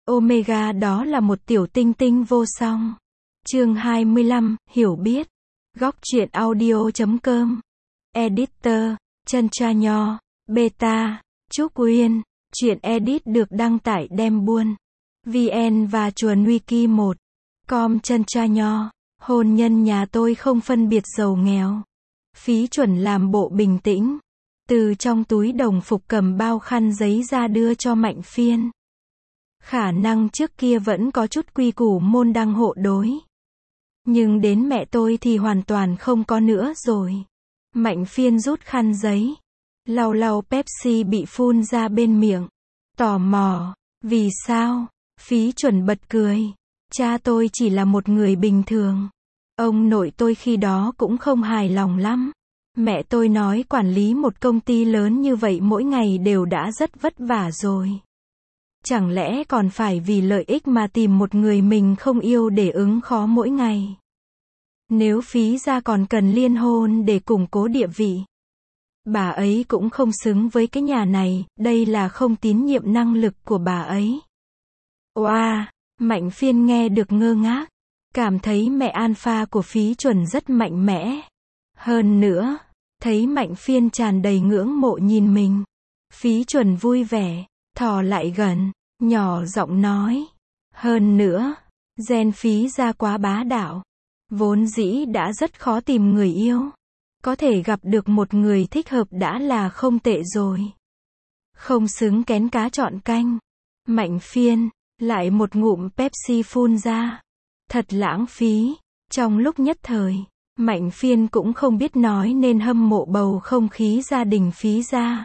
Omega đó là một tiểu tinh tinh vô song. Chương 25, hiểu biết. Góc truyện audio.com. Editor, Chân Cha Nho, Beta, Trúc Uyên. Truyện edit được đăng tải đem buôn VN và chuồn wiki 1. Com Chân Cha Nho. Hôn nhân nhà tôi không phân biệt giàu nghèo. Phí Chuẩn làm bộ bình tĩnh. Từ trong túi đồng phục cầm bao khăn giấy ra đưa cho Mạnh Phiên. Khả năng trước kia vẫn có chút quy củ môn đăng hộ đối. Nhưng đến mẹ tôi thì hoàn toàn không có nữa rồi. Mạnh Phiên rút khăn giấy. Lau lau Pepsi bị phun ra bên miệng. Tò mò. Vì sao? Phí Chuẩn bật cười. Cha tôi chỉ là một người bình thường. Ông nội tôi khi đó cũng không hài lòng lắm. Mẹ tôi nói quản lý một công ty lớn như vậy mỗi ngày đều đã rất vất vả rồi. Chẳng lẽ còn phải vì lợi ích mà tìm một người mình không yêu để ứng khó mỗi ngày? Nếu Phí gia còn cần liên hôn để củng cố địa vị, bà ấy cũng không xứng với cái nhà này, đây là không tín nhiệm năng lực của bà ấy. Oa, Mạnh Phiên nghe được ngơ ngác, cảm thấy mẹ Alpha của Phí Chuẩn rất mạnh mẽ. Hơn nữa, thấy Mạnh Phiên tràn đầy ngưỡng mộ nhìn mình. Phí Chuẩn vui vẻ, thò lại gần, nhỏ giọng nói. Hơn nữa, gen Phí gia quá bá đạo. Vốn dĩ đã rất khó tìm người yêu. Có thể gặp được một người thích hợp đã là không tệ rồi. Không xứng kén cá chọn canh. Mạnh Phiên, lại một ngụm Pepsi phun ra. Thật lãng phí. Trong lúc nhất thời, Mạnh Phiên cũng không biết nói nên hâm mộ bầu không khí gia đình Phí gia,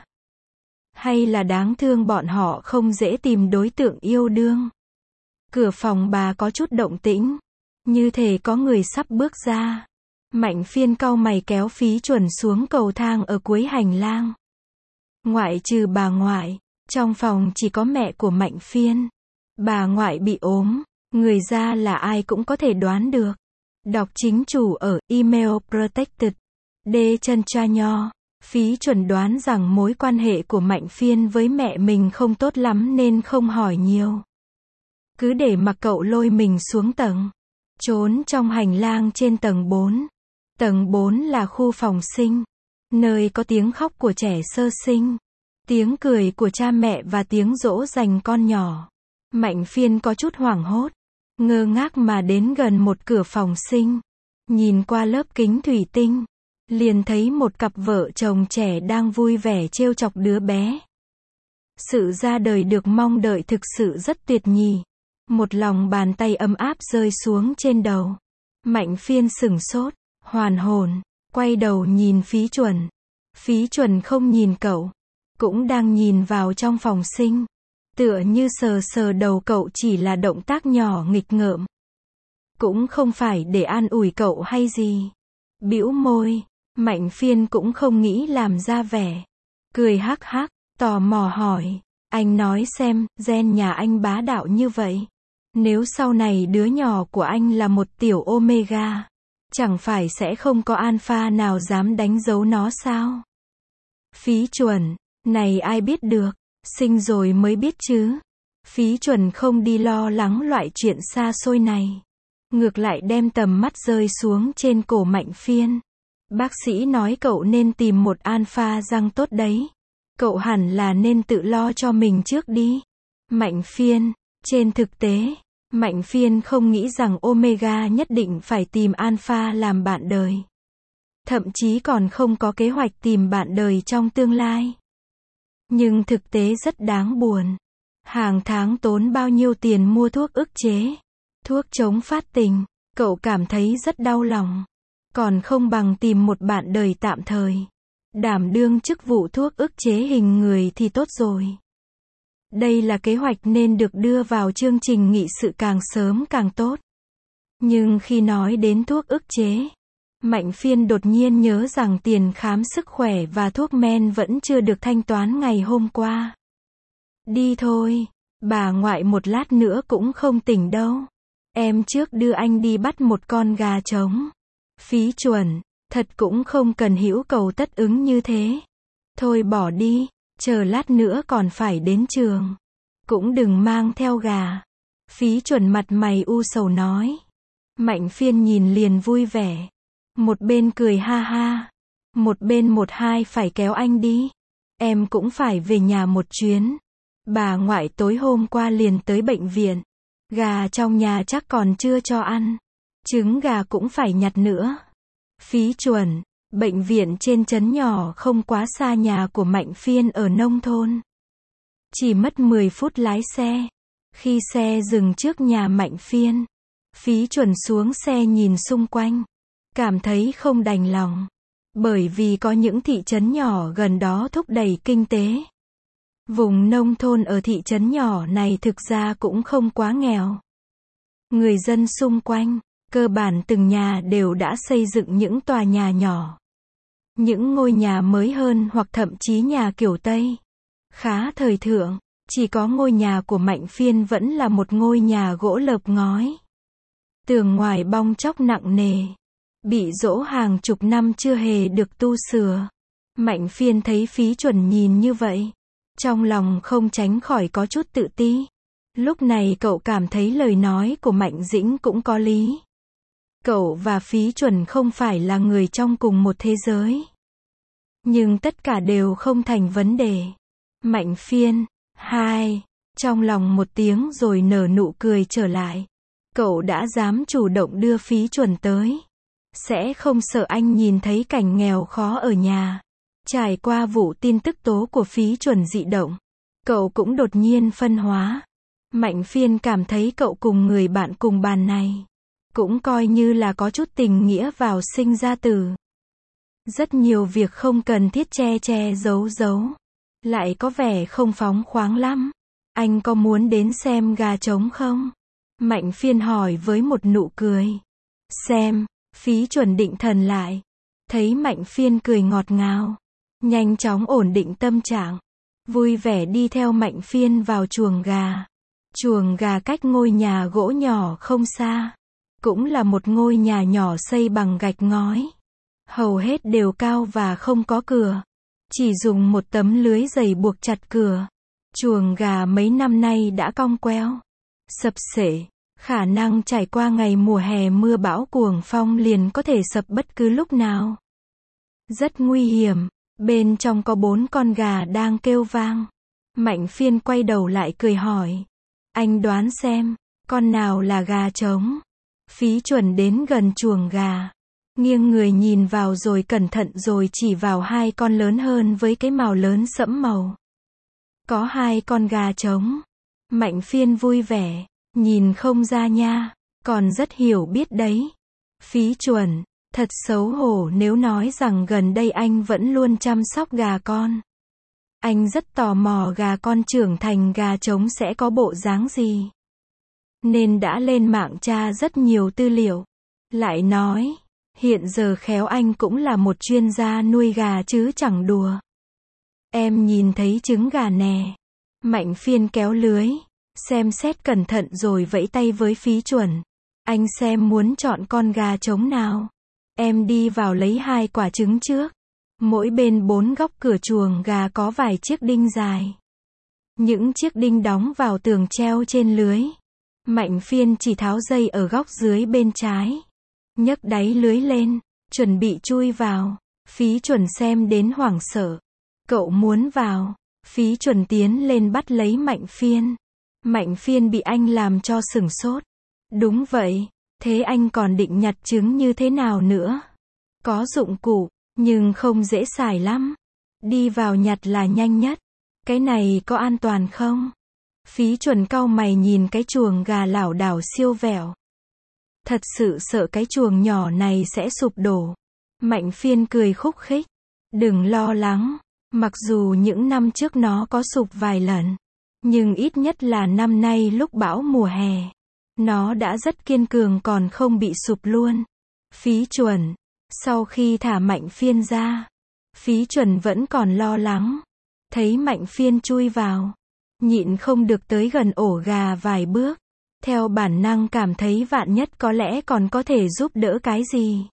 hay là đáng thương bọn họ không dễ tìm đối tượng yêu đương. Cửa phòng bà có chút động tĩnh. Như thể có người sắp bước ra. Mạnh Phiên cau mày kéo Phí Chuẩn xuống cầu thang ở cuối hành lang. Ngoại trừ bà ngoại, trong phòng chỉ có mẹ của Mạnh Phiên. Bà ngoại bị ốm, người ra là ai cũng có thể đoán được. Đọc chính chủ ở email protected. D. Chân Cha Nho. Phí Chuẩn đoán rằng mối quan hệ của Mạnh Phiên với mẹ mình không tốt lắm nên không hỏi nhiều. Cứ để mặc cậu lôi mình xuống tầng. Trốn trong hành lang trên tầng 4. Tầng 4 là khu phòng sinh, nơi có tiếng khóc của trẻ sơ sinh, tiếng cười của cha mẹ và tiếng dỗ dành con nhỏ. Mạnh Phiên có chút hoảng hốt, ngơ ngác mà đến gần một cửa phòng sinh. Nhìn qua lớp kính thủy tinh, liền thấy một cặp vợ chồng trẻ đang vui vẻ trêu chọc đứa bé. Sự ra đời được mong đợi thực sự rất tuyệt nhỉ. Một lòng bàn tay ấm áp rơi xuống trên đầu. Mạnh Phiên sửng sốt, hoàn hồn, quay đầu nhìn Phí Chuẩn. Phí Chuẩn không nhìn cậu, cũng đang nhìn vào trong phòng sinh. Tựa như sờ sờ đầu cậu chỉ là động tác nhỏ nghịch ngợm. Cũng không phải để an ủi cậu hay gì. Bĩu môi, Mạnh Phiên cũng không nghĩ làm ra vẻ. Cười hắc hắc, tò mò hỏi. Anh nói xem, gen nhà anh bá đạo như vậy. Nếu sau này đứa nhỏ của anh là một tiểu Omega, chẳng phải sẽ không có Alpha nào dám đánh dấu nó sao? Phí Chuẩn, này ai biết được, sinh rồi mới biết chứ. Phí Chuẩn không đi lo lắng loại chuyện xa xôi này. Ngược lại đem tầm mắt rơi xuống trên cổ Mạnh Phiên. Bác sĩ nói cậu nên tìm một Alpha răng tốt đấy. Cậu hẳn là nên tự lo cho mình trước đi. Mạnh Phiên, trên thực tế, Mạnh Phiên không nghĩ rằng Omega nhất định phải tìm Alpha làm bạn đời. Thậm chí còn không có kế hoạch tìm bạn đời trong tương lai. Nhưng thực tế rất đáng buồn. Hàng tháng tốn bao nhiêu tiền mua thuốc ức chế, thuốc chống phát tình, cậu cảm thấy rất đau lòng. Còn không bằng tìm một bạn đời tạm thời, đảm đương chức vụ thuốc ức chế hình người thì tốt rồi. Đây là kế hoạch nên được đưa vào chương trình nghị sự càng sớm càng tốt. Nhưng khi nói đến thuốc ức chế, Mạnh Phiên đột nhiên nhớ rằng tiền khám sức khỏe và thuốc men vẫn chưa được thanh toán ngày hôm qua. Đi thôi, bà ngoại một lát nữa cũng không tỉnh đâu. Em trước đưa anh đi bắt một con gà trống. Phí Chuẩn, thật cũng không cần hữu cầu tất ứng như thế. Thôi bỏ đi, chờ lát nữa còn phải đến trường. Cũng đừng mang theo gà. Phí Chuẩn mặt mày u sầu nói. Mạnh Phiên nhìn liền vui vẻ. Một bên cười ha ha. Một bên một hai phải kéo anh đi. Em cũng phải về nhà một chuyến. Bà ngoại tối hôm qua liền tới bệnh viện. Gà trong nhà chắc còn chưa cho ăn. Trứng gà cũng phải nhặt nữa. Phí Chuẩn, bệnh viện trên trấn nhỏ không quá xa nhà của Mạnh Phiên ở nông thôn. Chỉ mất 10 phút lái xe. Khi xe dừng trước nhà Mạnh Phiên, Phí Chuẩn xuống xe nhìn xung quanh. Cảm thấy không đành lòng. Bởi vì có những thị trấn nhỏ gần đó thúc đẩy kinh tế. Vùng nông thôn ở thị trấn nhỏ này thực ra cũng không quá nghèo. Người dân xung quanh, cơ bản từng nhà đều đã xây dựng những tòa nhà nhỏ. Những ngôi nhà mới hơn hoặc thậm chí nhà kiểu Tây. Khá thời thượng, chỉ có ngôi nhà của Mạnh Phiên vẫn là một ngôi nhà gỗ lợp ngói. Tường ngoài bong tróc nặng nề. Bị dỗ hàng chục năm chưa hề được tu sửa. Mạnh Phiên thấy Phí Chuẩn nhìn như vậy. Trong lòng không tránh khỏi có chút tự ti. Lúc này cậu cảm thấy lời nói của Mạnh Dĩnh cũng có lý. Cậu và Phí Chuẩn không phải là người trong cùng một thế giới. Nhưng tất cả đều không thành vấn đề. Mạnh Phiên, hai, trong lòng một tiếng rồi nở nụ cười trở lại. Cậu đã dám chủ động đưa Phí Chuẩn tới. Sẽ không sợ anh nhìn thấy cảnh nghèo khó ở nhà. Trải qua vụ tin tức tố của Phí Chuẩn dị động, cậu cũng đột nhiên phân hóa. Mạnh Phiên cảm thấy cậu cùng người bạn cùng bàn này cũng coi như là có chút tình nghĩa vào sinh ra tử. Rất nhiều việc không cần thiết che che giấu giấu. Lại có vẻ không phóng khoáng lắm. Anh có muốn đến xem gà trống không? Mạnh Phiên hỏi với một nụ cười. Xem, Phí Chuẩn định thần lại. Thấy Mạnh Phiên cười ngọt ngào. Nhanh chóng ổn định tâm trạng. Vui vẻ đi theo Mạnh Phiên vào chuồng gà. Chuồng gà cách ngôi nhà gỗ nhỏ không xa. Cũng là một ngôi nhà nhỏ xây bằng gạch ngói. Hầu hết đều cao và không có cửa. Chỉ dùng một tấm lưới dày buộc chặt cửa. Chuồng gà mấy năm nay đã cong queo, sập xệ. Khả năng trải qua ngày mùa hè mưa bão cuồng phong liền có thể sập bất cứ lúc nào. Rất nguy hiểm. Bên trong có 4 con gà đang kêu vang. Mạnh Phiên quay đầu lại cười hỏi. Anh đoán xem, con nào là gà trống? Phí Chuẩn đến gần chuồng gà. Nghiêng người nhìn vào rồi cẩn thận rồi chỉ vào 2 con lớn hơn với cái mào lớn sẫm màu. Có 2 con gà trống. Mạnh Phiên vui vẻ. Nhìn không ra nha. Còn rất hiểu biết đấy. Phí Chuẩn. Thật xấu hổ nếu nói rằng gần đây anh vẫn luôn chăm sóc gà con. Anh rất tò mò gà con trưởng thành gà trống sẽ có bộ dáng gì. Nên đã lên mạng tra rất nhiều tư liệu. Lại nói, hiện giờ khéo anh cũng là một chuyên gia nuôi gà chứ chẳng đùa. Em nhìn thấy trứng gà nè. Mạnh Phiên kéo lưới, xem xét cẩn thận rồi vẫy tay với Phí Chuẩn. Anh xem muốn chọn con gà trống nào. Em đi vào lấy 2 quả trứng trước. Mỗi bên 4 góc cửa chuồng gà có vài chiếc đinh dài. Những chiếc đinh đóng vào tường treo trên lưới. Mạnh Phiên chỉ tháo dây ở góc dưới bên trái. Nhấc đáy lưới lên, chuẩn bị chui vào. Phí Chuẩn xem đến hoảng sợ. Cậu muốn vào. Phí Chuẩn tiến lên bắt lấy Mạnh Phiên. Mạnh Phiên bị anh làm cho sửng sốt. Đúng vậy. Thế anh còn định nhặt trứng như thế nào nữa? Có dụng cụ, nhưng không dễ xài lắm. Đi vào nhặt là nhanh nhất. Cái này có an toàn không? Phí Chuẩn cau mày nhìn cái chuồng gà lảo đảo siêu vẹo. Thật sự sợ cái chuồng nhỏ này sẽ sụp đổ. Mạnh Phiên cười khúc khích. Đừng lo lắng. Mặc dù những năm trước nó có sụp vài lần. Nhưng ít nhất là năm nay lúc bão mùa hè. Nó đã rất kiên cường còn không bị sụp luôn. Phí Chuẩn. Sau khi thả Mạnh Phiên ra, Phí Chuẩn vẫn còn lo lắng. Thấy Mạnh Phiên chui vào, nhịn không được tới gần ổ gà vài bước. Theo bản năng cảm thấy vạn nhất có lẽ còn có thể giúp đỡ cái gì.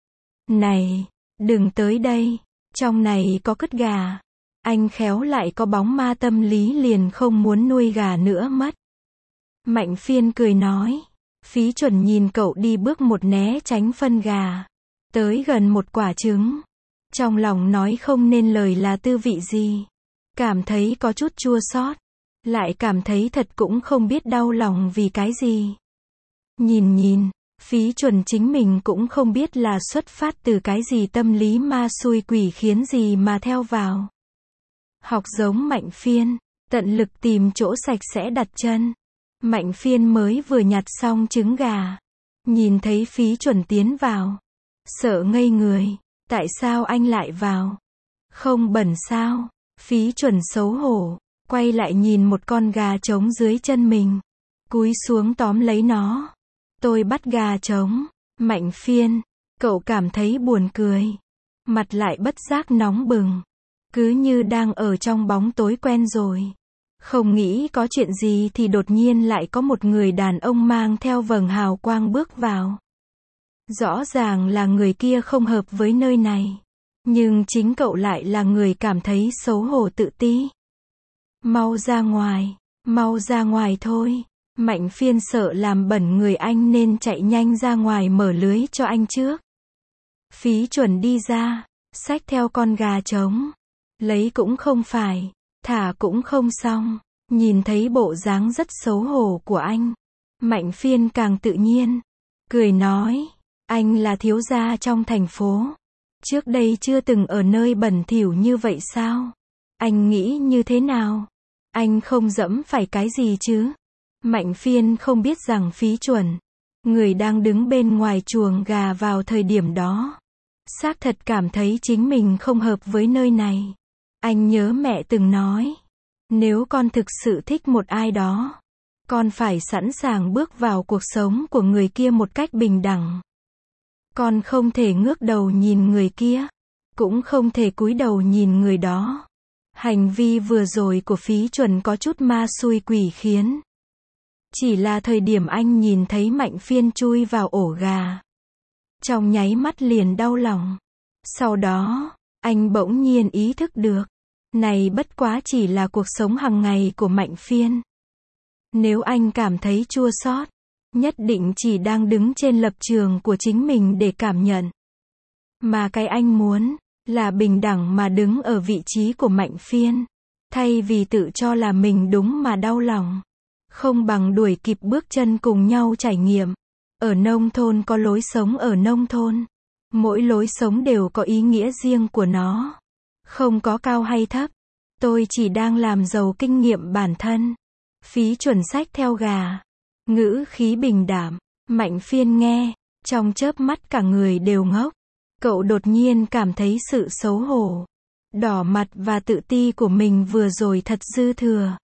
Này, đừng tới đây, trong này có cất gà. Anh khéo lại có bóng ma tâm lý liền không muốn nuôi gà nữa mất. Mạnh Phiên cười nói. Phí Chuẩn nhìn cậu đi bước một né tránh phân gà. Tới gần một quả trứng. Trong lòng nói không nên lời là tư vị gì. Cảm thấy có chút chua xót. Lại cảm thấy thật cũng không biết đau lòng vì cái gì. Nhìn, Phí Chuẩn chính mình cũng không biết là xuất phát từ cái gì tâm lý ma xui quỷ khiến gì mà theo vào. Học giống Mạnh Phiên, tận lực tìm chỗ sạch sẽ đặt chân. Mạnh Phiên mới vừa nhặt xong trứng gà. Nhìn thấy Phí Chuẩn tiến vào. Sợ ngây người, tại sao anh lại vào? Không bẩn sao? Phí Chuẩn xấu hổ, quay lại nhìn một con gà trống dưới chân mình. Cúi xuống tóm lấy nó. Tôi bắt gà trống. Mạnh Phiên, cậu cảm thấy buồn cười. Mặt lại bất giác nóng bừng. Cứ như đang ở trong bóng tối quen rồi. Không nghĩ có chuyện gì thì đột nhiên lại có một người đàn ông mang theo vầng hào quang bước vào. Rõ ràng là người kia không hợp với nơi này. Nhưng chính cậu lại là người cảm thấy xấu hổ tự ti. Mau ra ngoài thôi. Mạnh Phiên sợ làm bẩn người anh nên chạy nhanh ra ngoài mở lưới cho anh trước. Phí Chuẩn đi ra, xách theo con gà trống. Lấy cũng không phải, thả cũng không xong. Nhìn thấy bộ dáng rất xấu hổ của anh. Mạnh Phiên càng tự nhiên. Cười nói, anh là thiếu gia trong thành phố. Trước đây chưa từng ở nơi bẩn thỉu như vậy sao? Anh nghĩ như thế nào? Anh không dẫm phải cái gì chứ? Mạnh Phiên không biết rằng Phí Chuẩn, người đang đứng bên ngoài chuồng gà vào thời điểm đó, xác thật cảm thấy chính mình không hợp với nơi này. Anh nhớ mẹ từng nói, nếu con thực sự thích một ai đó, con phải sẵn sàng bước vào cuộc sống của người kia một cách bình đẳng. Con không thể ngước đầu nhìn người kia, cũng không thể cúi đầu nhìn người đó. Hành vi vừa rồi của Phí Chuẩn có chút ma xui quỷ khiến. Chỉ là thời điểm anh nhìn thấy Mạnh Phiên chui vào ổ gà, trong nháy mắt liền đau lòng. Sau đó, anh bỗng nhiên ý thức được, này bất quá chỉ là cuộc sống hàng ngày của Mạnh Phiên. Nếu anh cảm thấy chua xót, nhất định chỉ đang đứng trên lập trường của chính mình để cảm nhận. Mà cái anh muốn, là bình đẳng mà đứng ở vị trí của Mạnh Phiên. Thay vì tự cho là mình đúng mà đau lòng. Không bằng đuổi kịp bước chân cùng nhau trải nghiệm. Ở nông thôn có lối sống ở nông thôn. Mỗi lối sống đều có ý nghĩa riêng của nó. Không có cao hay thấp. Tôi chỉ đang làm giàu kinh nghiệm bản thân. Phí Chuẩn xách theo gà. Ngữ khí bình đảm. Mạnh Phiên nghe, trong chớp mắt cả người đều ngốc. Cậu đột nhiên cảm thấy sự xấu hổ, đỏ mặt và tự ti của mình vừa rồi thật dư thừa.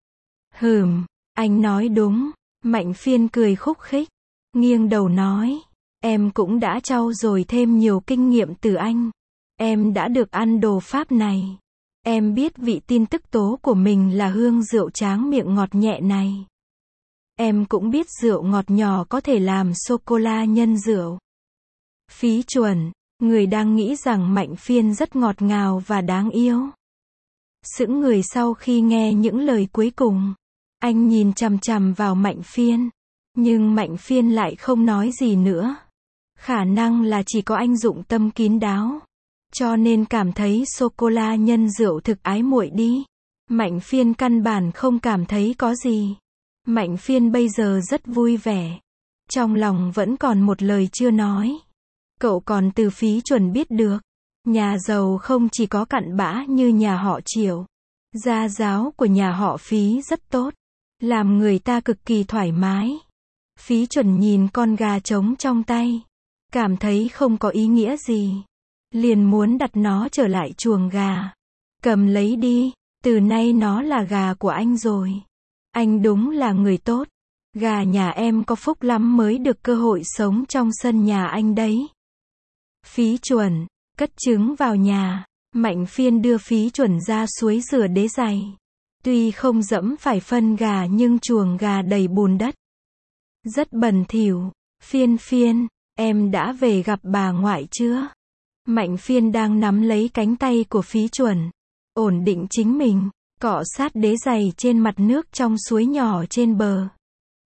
Anh nói đúng. Mạnh Phiên cười khúc khích, nghiêng đầu nói, em cũng đã trau dồi thêm nhiều kinh nghiệm từ anh. Em đã được ăn đồ Pháp này. Em biết vị tin tức tố của mình là hương rượu tráng miệng ngọt nhẹ này. Em cũng biết rượu ngọt nhỏ có thể làm sô-cô-la nhân rượu. Phí Chuẩn, người đang nghĩ rằng Mạnh Phiên rất ngọt ngào và đáng yêu. Sững người sau khi nghe những lời cuối cùng. Anh nhìn chằm chằm vào Mạnh Phiên. Nhưng Mạnh Phiên lại không nói gì nữa. Khả năng là chỉ có anh dụng tâm kín đáo. Cho nên cảm thấy sô-cô-la nhân rượu thực ái muội đi. Mạnh Phiên căn bản không cảm thấy có gì. Mạnh Phiên bây giờ rất vui vẻ. Trong lòng vẫn còn một lời chưa nói. Cậu còn từ Phí Chuẩn biết được. Nhà giàu không chỉ có cặn bã như nhà họ Triệu. Gia giáo của nhà họ Phí rất tốt. Làm người ta cực kỳ thoải mái. Phí Chuẩn nhìn con gà trống trong tay. Cảm thấy không có ý nghĩa gì. Liền muốn đặt nó trở lại chuồng gà. Cầm lấy đi. Từ nay nó là gà của anh rồi. Anh đúng là người tốt. Gà nhà em có phúc lắm mới được cơ hội sống trong sân nhà anh đấy. Phí Chuẩn, cất trứng vào nhà. Mạnh Phiên đưa Phí Chuẩn ra suối rửa đế giày. Tuy không dẫm phải phân gà nhưng chuồng gà đầy bùn đất. Rất bẩn thỉu. Phiên, em đã về gặp bà ngoại chưa? Mạnh Phiên đang nắm lấy cánh tay của Phí Chuẩn. Ổn định chính mình, cọ sát đế giày trên mặt nước trong suối nhỏ trên bờ.